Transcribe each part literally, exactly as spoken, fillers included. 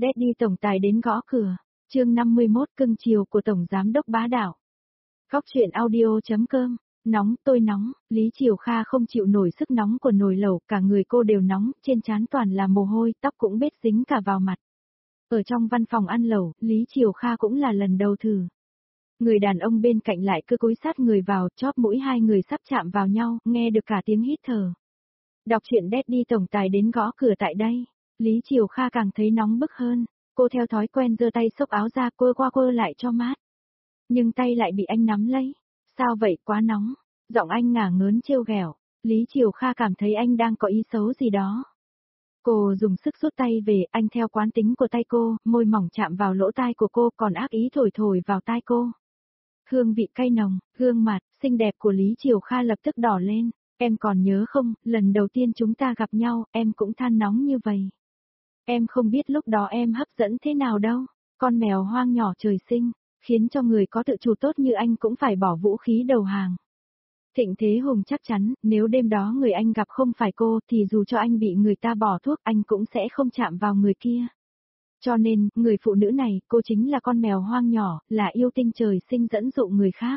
Daddy tổng tài đến gõ cửa. Chương năm mươi mốt cưng chiều của tổng giám đốc bá đạo. Góc truyện audio chấm com. Nóng, tôi nóng, Lý Triều Kha không chịu nổi sức nóng của nồi lẩu, cả người cô đều nóng, trên trán toàn là mồ hôi, tóc cũng bết dính cả vào mặt. Ở trong văn phòng ăn lẩu, Lý Triều Kha cũng là lần đầu thử. Người đàn ông bên cạnh lại cứ cúi sát người vào, chóp mũi hai người sắp chạm vào nhau, nghe được cả tiếng hít thở. Đọc truyện Daddy tổng tài đến gõ cửa tại đây. Lý Triều Kha càng thấy nóng bức hơn, cô theo thói quen giơ tay xốc áo ra quơ qua quơ lại cho mát. Nhưng tay lại bị anh nắm lấy. Sao vậy, quá nóng? Giọng anh ngả ngớn trêu ghẹo. Lý Triều Kha cảm thấy anh đang có ý xấu gì đó. Cô dùng sức rút tay về, anh theo quán tính của tay cô, môi mỏng chạm vào lỗ tai của cô, còn ác ý thổi thổi vào tai cô. Hương vị cay nồng, gương mặt xinh đẹp của Lý Triều Kha lập tức đỏ lên. Em còn nhớ không, lần đầu tiên chúng ta gặp nhau, em cũng than nóng như vậy. Em không biết lúc đó em hấp dẫn thế nào đâu. Con mèo hoang nhỏ trời sinh, khiến cho người có tự chủ tốt như anh cũng phải bỏ vũ khí đầu hàng. Thịnh Thế Hùng chắc chắn, nếu đêm đó người anh gặp không phải cô, thì dù cho anh bị người ta bỏ thuốc, anh cũng sẽ không chạm vào người kia. Cho nên, người phụ nữ này, cô chính là con mèo hoang nhỏ, là yêu tinh trời sinh dẫn dụ người khác.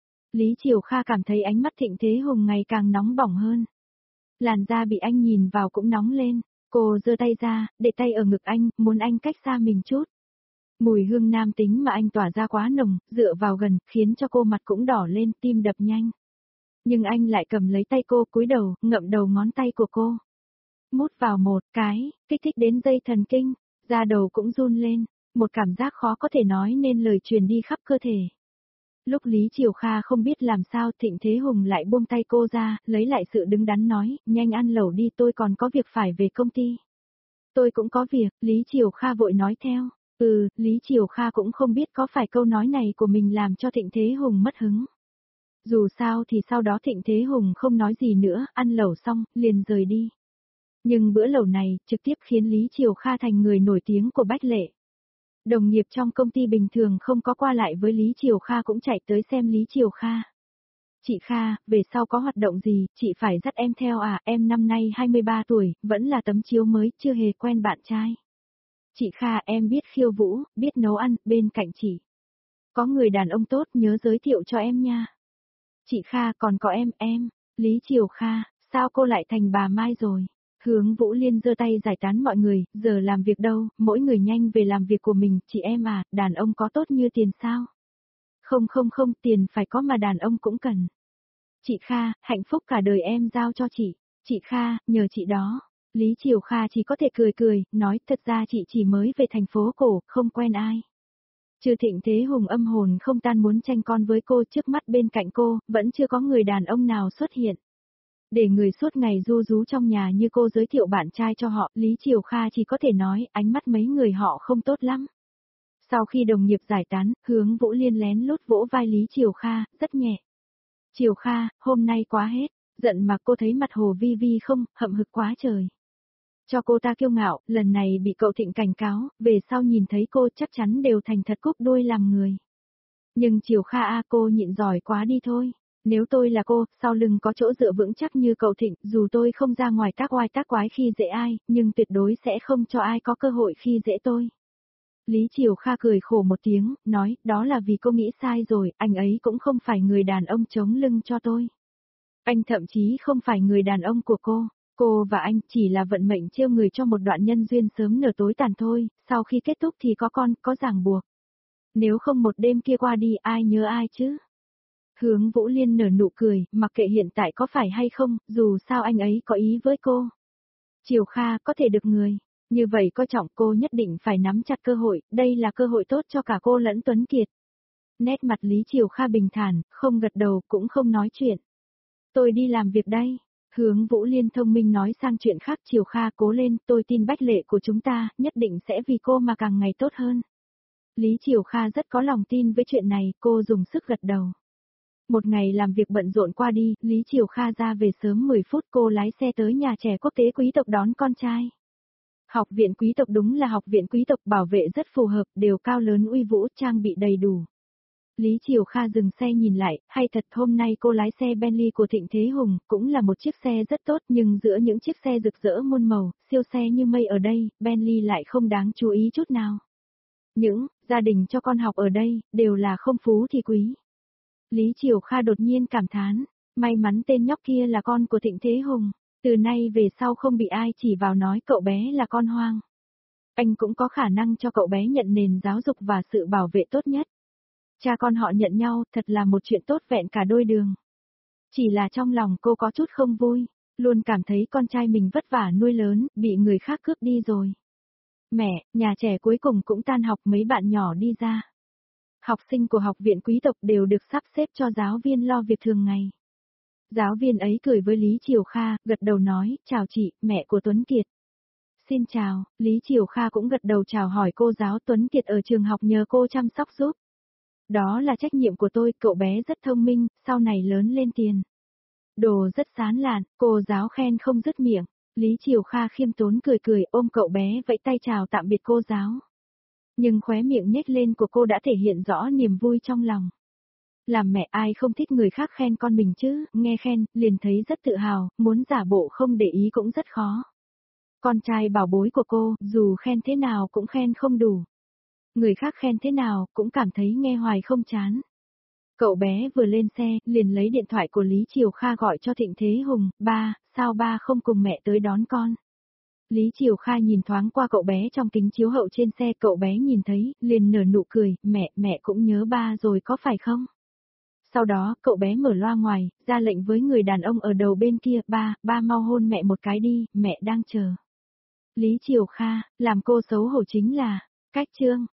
Lý Triều Kha cảm thấy ánh mắt Thịnh Thế Hùng ngày càng nóng bỏng hơn. Làn da bị anh nhìn vào cũng nóng lên, cô giơ tay ra, để tay ở ngực anh, muốn anh cách xa mình chút. Mùi hương nam tính mà anh tỏa ra quá nồng, dựa vào gần, khiến cho cô mặt cũng đỏ lên, tim đập nhanh. Nhưng anh lại cầm lấy tay cô, cúi đầu, ngậm đầu ngón tay của cô. Mút vào một cái, kích thích đến dây thần kinh, da đầu cũng run lên, một cảm giác khó có thể nói nên lời truyền đi khắp cơ thể. Lúc Lý Triều Kha không biết làm sao, Thịnh Thế Hùng lại buông tay cô ra, lấy lại sự đứng đắn nói, nhanh ăn lẩu đi, tôi còn có việc phải về công ty. Tôi cũng có việc, Lý Triều Kha vội nói theo. Ừ, Lý Triều Kha cũng không biết có phải câu nói này của mình làm cho Thịnh Thế Hùng mất hứng. Dù sao thì sau đó Thịnh Thế Hùng không nói gì nữa, ăn lẩu xong, liền rời đi. Nhưng bữa lẩu này, trực tiếp khiến Lý Triều Kha thành người nổi tiếng của Bách Lệ. Đồng nghiệp trong công ty bình thường không có qua lại với Lý Triều Kha cũng chạy tới xem Lý Triều Kha. Chị Kha, về sau có hoạt động gì, chị phải dắt em theo à, em năm nay hai mươi ba tuổi, vẫn là tấm chiếu mới, chưa hề quen bạn trai. Chị Kha, em biết khiêu vũ, biết nấu ăn, bên cạnh chị. Có người đàn ông tốt, nhớ giới thiệu cho em nha. Chị Kha, còn có em, em. Lý Triều Kha, sao cô lại thành bà Mai rồi? Hướng Vũ Liên giơ tay giải tán mọi người, giờ làm việc đâu, mỗi người nhanh về làm việc của mình, chị em à, đàn ông có tốt như tiền sao? Không không không, tiền phải có mà đàn ông cũng cần. Chị Kha, hạnh phúc cả đời em giao cho chị. Chị Kha, nhờ chị đó. Lý Triều Kha chỉ có thể cười cười, nói thật ra chị chỉ mới về thành phố cổ, không quen ai. Trừ Thịnh Thế Hùng âm hồn không tan muốn tranh con với cô, trước mắt bên cạnh cô, vẫn chưa có người đàn ông nào xuất hiện. Để người suốt ngày ru rú trong nhà như cô giới thiệu bạn trai cho họ, Lý Triều Kha chỉ có thể nói, ánh mắt mấy người họ không tốt lắm. Sau khi đồng nghiệp giải tán, Hướng Vũ Liên lén lút vỗ vai Lý Triều Kha, rất nhẹ. Triều Kha, hôm nay quá hết, giận mà cô thấy mặt Hồ Vi Vi không, hậm hực quá trời. Cho cô ta kiêu ngạo, lần này bị cậu Thịnh cảnh cáo, về sau nhìn thấy cô chắc chắn đều thành thật cúp đuôi làm người. Nhưng Triều Kha a cô nhịn giỏi quá đi thôi. Nếu tôi là cô, sau lưng có chỗ dựa vững chắc như cậu Thịnh, dù tôi không ra ngoài tác oai tác quái khi dễ ai, nhưng tuyệt đối sẽ không cho ai có cơ hội khi dễ tôi. Lý Triều Kha cười khổ một tiếng, nói, đó là vì cô nghĩ sai rồi, anh ấy cũng không phải người đàn ông chống lưng cho tôi. Anh thậm chí không phải người đàn ông của cô. Cô và anh chỉ là vận mệnh trêu người cho một đoạn nhân duyên sớm nở tối tàn thôi, sau khi kết thúc thì có con, có ràng buộc. Nếu không một đêm kia qua đi ai nhớ ai chứ? Hướng Vũ Liên nở nụ cười, mặc kệ hiện tại có phải hay không, dù sao anh ấy có ý với cô. Triều Kha có thể được người, như vậy coi trọng cô nhất định phải nắm chặt cơ hội, đây là cơ hội tốt cho cả cô lẫn Tuấn Kiệt. Nét mặt Lý Triều Kha bình thản, không gật đầu cũng không nói chuyện. Tôi đi làm việc đây. Hướng Vũ Liên thông minh nói sang chuyện khác, Triều Kha cố lên, tôi tin Bách Lệ của chúng ta, nhất định sẽ vì cô mà càng ngày tốt hơn. Lý Triều Kha rất có lòng tin với chuyện này, cô dùng sức gật đầu. Một ngày làm việc bận rộn qua đi, Lý Triều Kha ra về sớm mười phút, cô lái xe tới nhà trẻ quốc tế quý tộc đón con trai. Học viện quý tộc đúng là học viện quý tộc, bảo vệ rất phù hợp, đều cao lớn uy vũ, trang bị đầy đủ. Lý Triều Kha dừng xe nhìn lại, hay thật hôm nay cô lái xe Bentley của Thịnh Thế Hùng, cũng là một chiếc xe rất tốt nhưng giữa những chiếc xe rực rỡ muôn màu, siêu xe như mây ở đây, Bentley lại không đáng chú ý chút nào. Những gia đình cho con học ở đây, đều là không phú thì quý. Lý Triều Kha đột nhiên cảm thán, may mắn tên nhóc kia là con của Thịnh Thế Hùng, từ nay về sau không bị ai chỉ vào nói cậu bé là con hoang. Anh cũng có khả năng cho cậu bé nhận nền giáo dục và sự bảo vệ tốt nhất. Cha con họ nhận nhau thật là một chuyện tốt vẹn cả đôi đường. Chỉ là trong lòng cô có chút không vui, luôn cảm thấy con trai mình vất vả nuôi lớn, bị người khác cướp đi rồi. Mẹ, nhà trẻ cuối cùng cũng tan học mấy bạn nhỏ đi ra. Học sinh của học viện quý tộc đều được sắp xếp cho giáo viên lo việc thường ngày. Giáo viên ấy cười với Lý Triều Kha, gật đầu nói, chào chị, mẹ của Tuấn Kiệt. Xin chào, Lý Triều Kha cũng gật đầu chào hỏi cô giáo Tuấn Kiệt ở trường học nhờ cô chăm sóc giúp. Đó là trách nhiệm của tôi, cậu bé rất thông minh, sau này lớn lên tiền. Đồ rất sán lạn, cô giáo khen không dứt miệng. Lý Triều Kha khiêm tốn cười cười ôm cậu bé vẫy tay chào tạm biệt cô giáo. Nhưng khóe miệng nhếch lên của cô đã thể hiện rõ niềm vui trong lòng. Làm mẹ ai không thích người khác khen con mình chứ, nghe khen, liền thấy rất tự hào, muốn giả bộ không để ý cũng rất khó. Con trai bảo bối của cô, dù khen thế nào cũng khen không đủ. Người khác khen thế nào, cũng cảm thấy nghe hoài không chán. Cậu bé vừa lên xe, liền lấy điện thoại của Lý Triều Kha gọi cho Thịnh Thế Hùng, ba, sao ba không cùng mẹ tới đón con? Lý Triều Kha nhìn thoáng qua cậu bé trong kính chiếu hậu trên xe, cậu bé nhìn thấy, liền nở nụ cười, mẹ, mẹ cũng nhớ ba rồi có phải không? Sau đó, cậu bé mở loa ngoài, ra lệnh với người đàn ông ở đầu bên kia, ba, ba mau hôn mẹ một cái đi, mẹ đang chờ. Lý Triều Kha, làm cô xấu hổ chính là, cách chương.